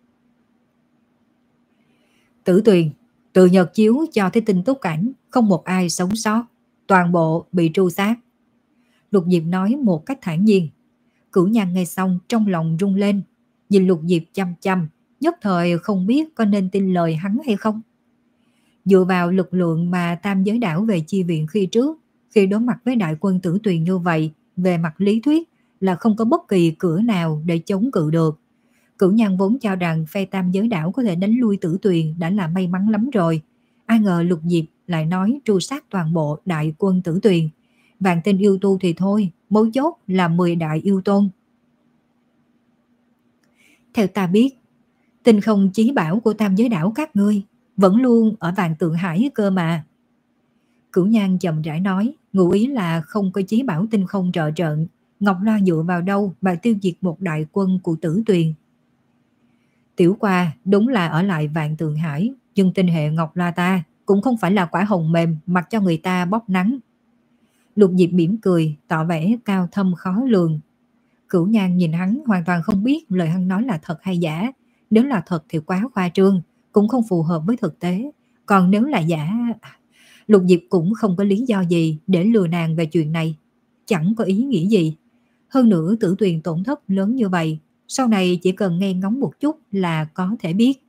Tử Tuyền, từ nhật chiếu cho tới tinh túc cảnh, không một ai sống sót, toàn bộ bị tru sát. Lục Diệp nói một cách thản nhiên. Cửu Nhan nghe xong trong lòng rung lên, nhìn Lục Diệp chăm chăm, nhất thời không biết có nên tin lời hắn hay không. Dựa vào lực lượng mà Tam Giới Đảo về chi viện khi trước, khi đối mặt với đại quân Tử Tuyền như vậy, về mặt lý thuyết là không có bất kỳ cửa nào để chống cự được. Cửu Nhan vốn cho rằng phe Tam Giới Đảo có thể đánh lui Tử Tuyền đã là may mắn lắm rồi. Ai ngờ Lục Diệp lại nói tru sát toàn bộ đại quân Tử Tuyền. Vạn tên yêu tu thì thôi, mấu chốt là mười đại yêu tôn. Theo ta biết, tinh không chí bảo của Tam Giới Đảo các ngươi vẫn luôn ở Vạn Tượng Hải cơ mà. Cửu Nhan chậm rãi nói, ngụ ý là không có chí bảo tinh không trợ trận, Ngọc Loa dựa vào đâu mà tiêu diệt một đại quân của Tử Tuyền. Tiểu Qua đúng là ở lại Vạn Tượng Hải, nhưng tinh hệ Ngọc Loa ta cũng không phải là quả hồng mềm mặc cho người ta bóc nắng. Lục Diệp mỉm cười, tỏ vẻ cao thâm khó lường. Cửu Nhan nhìn hắn hoàn toàn không biết lời hắn nói là thật hay giả. Nếu là thật thì quá khoa trương, cũng không phù hợp với thực tế. Còn nếu là giả, Lục Diệp cũng không có lý do gì để lừa nàng về chuyện này. Chẳng có ý nghĩa gì. Hơn nữa Tử Tuyền tổn thất lớn như vậy, sau này chỉ cần nghe ngóng một chút là có thể biết.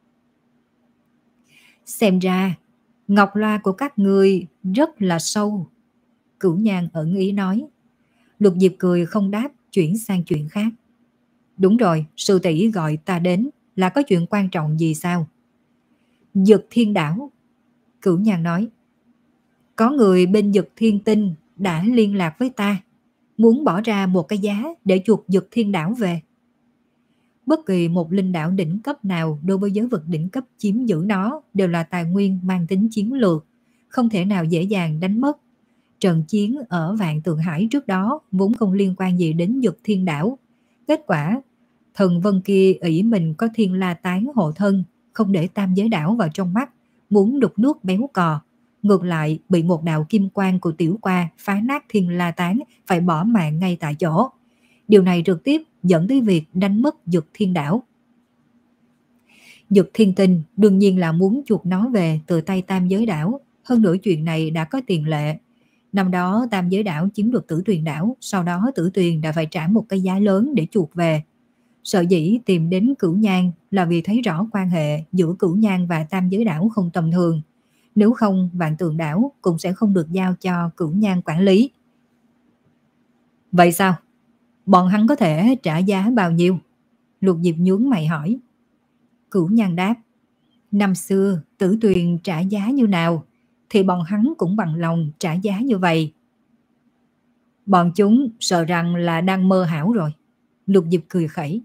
Xem ra, Ngọc Loa của các ngươi rất là sâu. Cửu Nhan ẩn ý nói. Lục Diệp cười không đáp, chuyển sang chuyện khác. Đúng rồi, sư tỷ gọi ta đến là có chuyện quan trọng gì sao? Dực Thiên Đảo. Cửu Nhan nói. Có người bên Dực Thiên Tinh đã liên lạc với ta, muốn bỏ ra một cái giá để chuộc Dực Thiên Đảo về. Bất kỳ một linh đảo đỉnh cấp nào đối với giới vực đỉnh cấp chiếm giữ nó đều là tài nguyên mang tính chiến lược, không thể nào dễ dàng đánh mất. Trận chiến ở Vạn Tượng Hải trước đó vốn không liên quan gì đến Dực Thiên Đảo. Kết quả, thần vân kia ỷ mình có Thiên La Tán hộ thân, không để Tam Giới Đảo vào trong mắt, muốn đục nước béo cò. Ngược lại bị một đạo kim quang của Tiểu Qua phá nát Thiên La Tán, phải bỏ mạng ngay tại chỗ. Điều này trực tiếp dẫn tới việc đánh mất Dực Thiên Đảo. Dực Thiên Tinh đương nhiên là muốn chuộc nó về từ tay Tam Giới Đảo. Hơn nữa chuyện này đã có tiền lệ. Năm đó Tam Giới Đảo chiếm được Tử Tuyền Đảo, sau đó Tử Tuyền đã phải trả một cái giá lớn để chuộc về. Sở dĩ tìm đến Cửu Nhan là vì thấy rõ quan hệ giữa Cửu Nhan và Tam Giới Đảo không tầm thường. Nếu không, Vạn Tượng Đảo cũng sẽ không được giao cho Cửu Nhan quản lý. Vậy sao? Bọn hắn có thể trả giá bao nhiêu? Lục Diệp nhướng mày hỏi. Cửu Nhan đáp. Năm xưa Tử Tuyền trả giá như nào thì bọn hắn cũng bằng lòng trả giá như vậy. Bọn chúng sợ rằng là đang mơ hão rồi. Lục Diệp cười khẩy.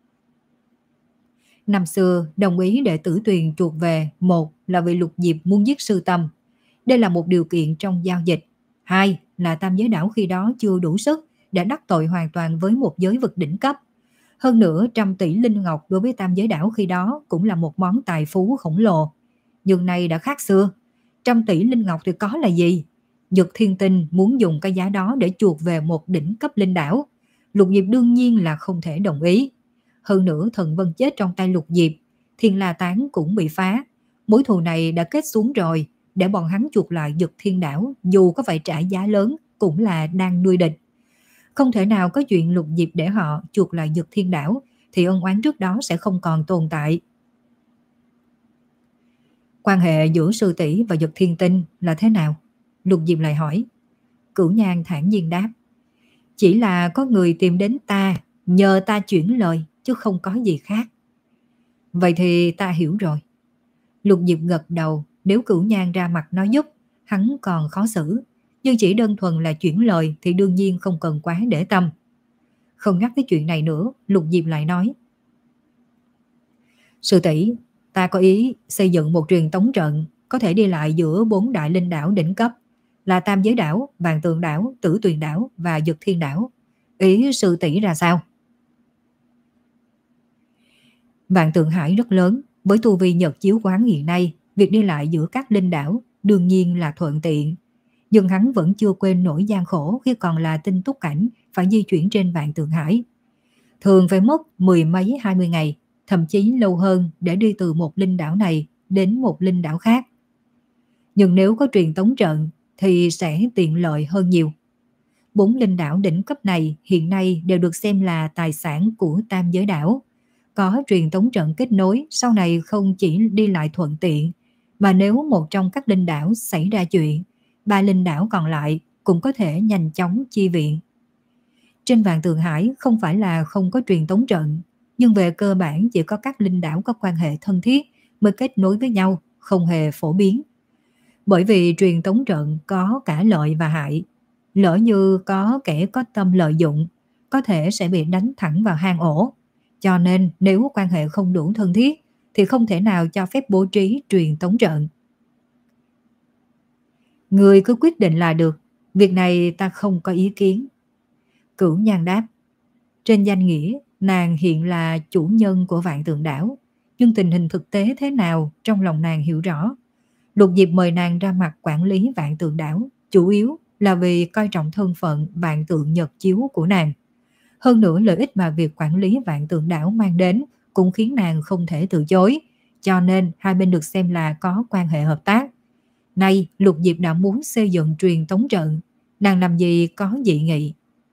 Năm xưa đồng ý để Tử Tuyền chuộc về, một là vì Lục Diệp muốn giết Sư Tâm. Đây là một điều kiện trong giao dịch. Hai là tam giới đảo khi đó chưa đủ sức để đắc tội hoàn toàn với một giới vực đỉnh cấp. Hơn nữa trăm tỷ linh ngọc đối với tam giới đảo khi đó cũng là một món tài phú khổng lồ. Nhưng nay đã khác xưa. Trăm tỷ linh ngọc thì có là gì? Dực Thiên Tinh muốn dùng cái giá đó để chuộc về một đỉnh cấp linh đảo. Lục Diệp đương nhiên là không thể đồng ý. Hơn nữa Thần Vân chết trong tay Lục Diệp, Thiên La Tán cũng bị phá. Mối thù này đã kết xuống rồi, để bọn hắn chuộc lại Dực Thiên Đảo dù có phải trả giá lớn cũng là đang nuôi địch. Không thể nào có chuyện Lục Diệp để họ chuộc lại Dực Thiên Đảo thì ân oán trước đó sẽ không còn tồn tại. Quan hệ giữa sư tỷ và Dực Thiên Tinh là thế nào? Lục Diệp lại hỏi. Cửu Nhan thản nhiên đáp. Chỉ là có người tìm đến ta, nhờ ta chuyển lời, chứ không có gì khác. Vậy thì ta hiểu rồi. Lục Diệp gật đầu. Nếu Cửu Nhan ra mặt nói giúp, hắn còn khó xử. Nhưng chỉ đơn thuần là chuyển lời thì đương nhiên không cần quá để tâm. Không nhắc tới chuyện này nữa, Lục Diệp lại nói. Sư tỷ, ta có ý xây dựng một truyền tống trận có thể đi lại giữa bốn đại linh đảo đỉnh cấp là Tam Giới Đảo, Vạn Tượng Đảo, Tử Tuyền Đảo và Dực Thiên Đảo. Ý sư tỷ ra sao? Vạn Tượng Hải rất lớn, với tu vi nhật chiếu của hắn hiện nay, việc đi lại giữa các linh đảo đương nhiên là thuận tiện. Nhưng hắn vẫn chưa quên nỗi gian khổ khi còn là tinh túc cảnh phải di chuyển trên Vạn Tượng Hải. Thường phải mất mười mấy hai mươi ngày, thậm chí lâu hơn để đi từ một linh đảo này đến một linh đảo khác. Nhưng nếu có truyền tống trận thì sẽ tiện lợi hơn nhiều. Bốn linh đảo đỉnh cấp này hiện nay đều được xem là tài sản của Tam Giới Đảo. Có truyền tống trận kết nối, sau này không chỉ đi lại thuận tiện, mà nếu một trong các linh đảo xảy ra chuyện, ba linh đảo còn lại cũng có thể nhanh chóng chi viện. Trên Vạn Tượng Hải không phải là không có truyền tống trận, nhưng về cơ bản chỉ có các linh đảo có quan hệ thân thiết mới kết nối với nhau, không hề phổ biến. Bởi vì truyền tống trận có cả lợi và hại. Lỡ như có kẻ có tâm lợi dụng, có thể sẽ bị đánh thẳng vào hang ổ. Cho nên nếu quan hệ không đủ thân thiết thì không thể nào cho phép bố trí truyền tống trận. Người cứ quyết định là được, việc này ta không có ý kiến. Cửu Nhan đáp. Trên danh nghĩa, nàng hiện là chủ nhân của Vạn Tượng Đảo, nhưng tình hình thực tế thế nào trong lòng nàng hiểu rõ. Lục Diệp mời nàng ra mặt quản lý Vạn Tượng Đảo, chủ yếu là vì coi trọng thân phận Vạn Tượng Nhật Chiếu của nàng. Hơn nữa lợi ích mà việc quản lý Vạn Tượng Đảo mang đến cũng khiến nàng không thể từ chối, cho nên hai bên được xem là có quan hệ hợp tác. Nay Lục Diệp đã muốn xây dựng truyền tống trận, nàng làm gì có dị nghị.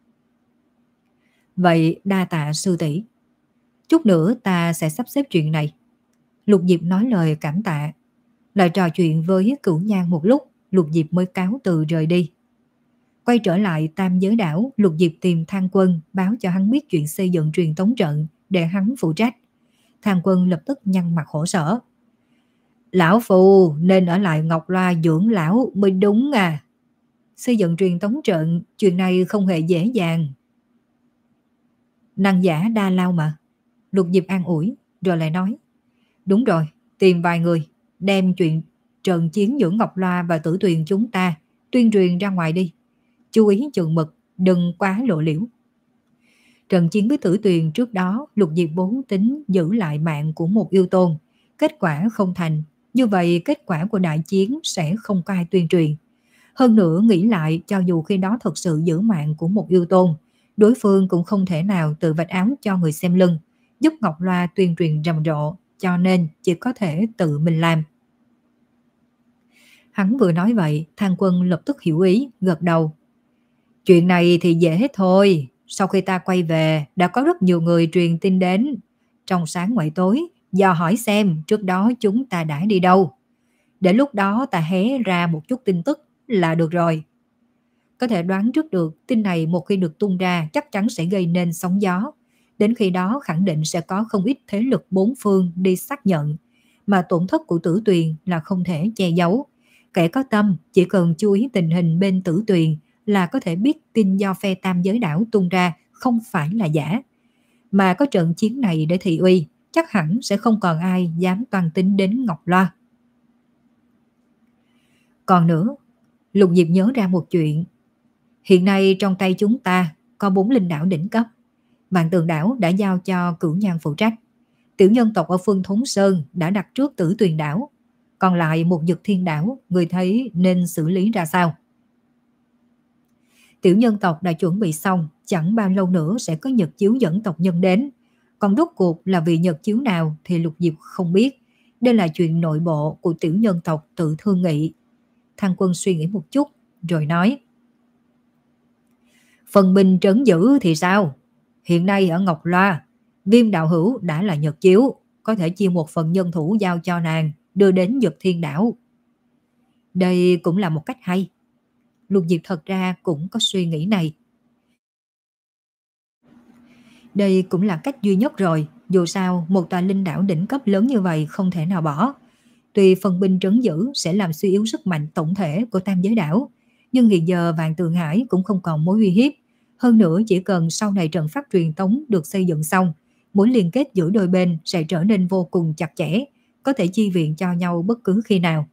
Vậy đa tạ sư tỷ. Chút nữa ta sẽ sắp xếp chuyện này. Lục Diệp nói lời cảm tạ. Lại trò chuyện với Cửu Nhan một lúc, Lục Diệp mới cáo từ rời đi. Quay trở lại Tam Giới Đảo, Lục Diệp tìm Thang Quân báo cho hắn biết chuyện xây dựng truyền tống trận để hắn phụ trách. Thang Quân lập tức nhăn mặt khổ sở. Lão phù nên ở lại Ngọc Loa dưỡng lão mới đúng à. Xây dựng truyền tống trận, chuyện này không hề dễ dàng. Năng giả đa lao mà. Lục Diệp an ủi, rồi lại nói. Đúng rồi, tìm vài người, đem chuyện trận chiến giữa Ngọc Loa và Tử Tuyền chúng ta tuyên truyền ra ngoài đi. Chú ý chừng mực, đừng quá lộ liễu. Trận chiến với Tử Tuyền trước đó, Lục Diệp vốn tính giữ lại mạng của một yêu tôn. Kết quả không thành, như vậy kết quả của đại chiến sẽ không có ai tuyên truyền. Hơn nữa nghĩ lại, cho dù khi đó thật sự giữ mạng của một yêu tôn, đối phương cũng không thể nào tự vạch áo cho người xem lưng, giúp Ngọc Loa tuyên truyền rầm rộ, cho nên chỉ có thể tự mình làm. Hắn vừa nói vậy, Thang Quân lập tức hiểu ý, gật đầu. Chuyện này thì dễ thôi, sau khi ta quay về, đã có rất nhiều người truyền tin đến. Trong sáng ngoại tối, dò hỏi xem trước đó chúng ta đã đi đâu. Để lúc đó ta hé ra một chút tin tức là được rồi. Có thể đoán trước được tin này một khi được tung ra chắc chắn sẽ gây nên sóng gió. Đến khi đó khẳng định sẽ có không ít thế lực bốn phương đi xác nhận. Mà tổn thất của Tử Tuyền là không thể che giấu. Kẻ có tâm chỉ cần chú ý tình hình bên Tử Tuyền là có thể biết tin do phe tam giới đảo tung ra không phải là giả. Mà có trận chiến này để thị uy, chắc hẳn sẽ không còn ai dám toan tính đến Ngọc Loa. Còn nữa, Lục Diệp nhớ ra một chuyện. Hiện nay trong tay chúng ta có bốn linh đảo đỉnh cấp. Vạn Tường đảo đã giao cho Cửu Nhan phụ trách. Tiểu nhân tộc ở Phương Thốn Sơn đã đặt trước Tử Tuyền đảo. Còn lại một Dực Thiên đảo, người thấy nên xử lý ra sao? Tiểu nhân tộc đã chuẩn bị xong, chẳng bao lâu nữa sẽ có nhật chiếu dẫn tộc nhân đến. Còn rốt cuộc là vì nhật chiếu nào thì Lục Diệp không biết. Đây là chuyện nội bộ của tiểu nhân tộc tự thương nghị. Thăng Quân suy nghĩ một chút rồi nói: Phần binh trấn giữ thì sao? Hiện nay ở Ngọc Loa, Viêm đạo hữu đã là nhật chiếu, có thể chia một phần nhân thủ giao cho nàng, đưa đến Dực Thiên đảo. Đây cũng là một cách hay. Lục Diệp thật ra cũng có suy nghĩ này. Đây cũng là cách duy nhất rồi, dù sao một tòa linh đảo đỉnh cấp lớn như vậy không thể nào bỏ. Tuy phần binh trấn giữ sẽ làm suy yếu sức mạnh tổng thể của tam giới đảo, nhưng hiện giờ Vạn Tường Hải cũng không còn mối uy hiếp. Hơn nữa chỉ cần sau này trận pháp truyền tống được xây dựng xong, mối liên kết giữa đôi bên sẽ trở nên vô cùng chặt chẽ, có thể chi viện cho nhau bất cứ khi nào.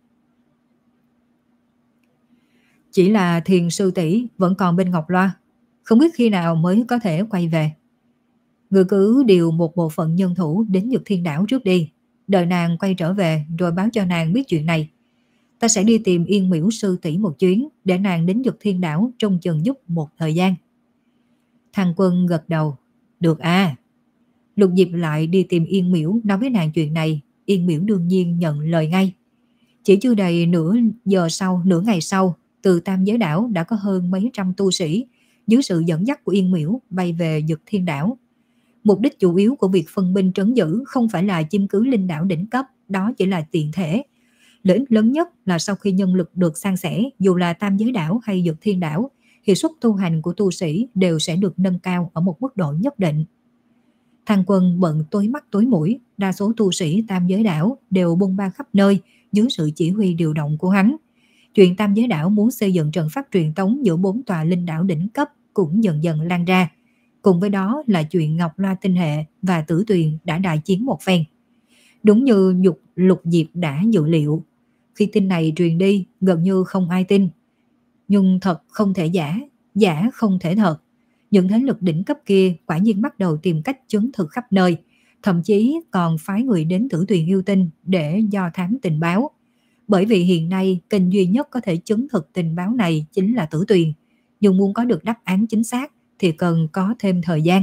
Chỉ là Thiền sư tỷ vẫn còn bên Ngọc Loa, không biết khi nào mới có thể quay về. Người cứ điều một bộ phận nhân thủ đến Dực Thiên đảo trước đi, đợi nàng quay trở về rồi báo cho nàng biết chuyện này. Ta sẽ đi tìm Yên Miễu sư tỷ một chuyến, để nàng đến Dực Thiên đảo trông chừng giúp một thời gian. Thăng Quân gật đầu. Được à. Lục Diệp lại đi tìm Yên Miễu nói với nàng chuyện này. Yên Miễu đương nhiên nhận lời ngay. Chỉ chưa đầy nửa giờ sau, nửa ngày sau, từ tam giới đảo đã có hơn mấy trăm tu sĩ dưới sự dẫn dắt của Yên Miễu bay về Dực Thiên đảo. Mục đích chủ yếu của việc phân binh trấn giữ không phải là chiếm cứ linh đảo đỉnh cấp, đó chỉ là tiện thể. Lợi ích lớn nhất là sau khi nhân lực được san sẻ, dù là tam giới đảo hay Dực Thiên đảo, hiệu suất tu hành của tu sĩ đều sẽ được nâng cao ở một mức độ nhất định. Thăng Quân bận tối mắt tối mũi, đa số tu sĩ tam giới đảo đều bôn ba khắp nơi dưới sự chỉ huy điều động của hắn. Chuyện tam giới đảo muốn xây dựng trận pháp truyền tống giữa bốn tòa linh đảo đỉnh cấp cũng dần dần lan ra. Cùng với đó là chuyện Ngọc Loa tinh hệ và Tử Tuyền đã đại chiến một phen. Đúng như Nhục Lục Diệp đã dự liệu, khi tin này truyền đi gần như không ai tin. Nhưng thật không thể giả, giả không thể thật. Những thế lực đỉnh cấp kia quả nhiên bắt đầu tìm cách chứng thực khắp nơi, thậm chí còn phái người đến Tử Tuyền yêu tinh để do thám tình báo. Bởi vì hiện nay kênh duy nhất có thể chứng thực tình báo này chính là Tử Tuyền, nhưng muốn có được đáp án chính xác thì cần có thêm thời gian.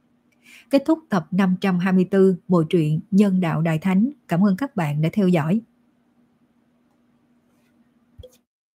Kết thúc tập năm trăm hai mươi tư bộ truyện Nhân đạo Đại Thánh. Cảm ơn các bạn đã theo dõi.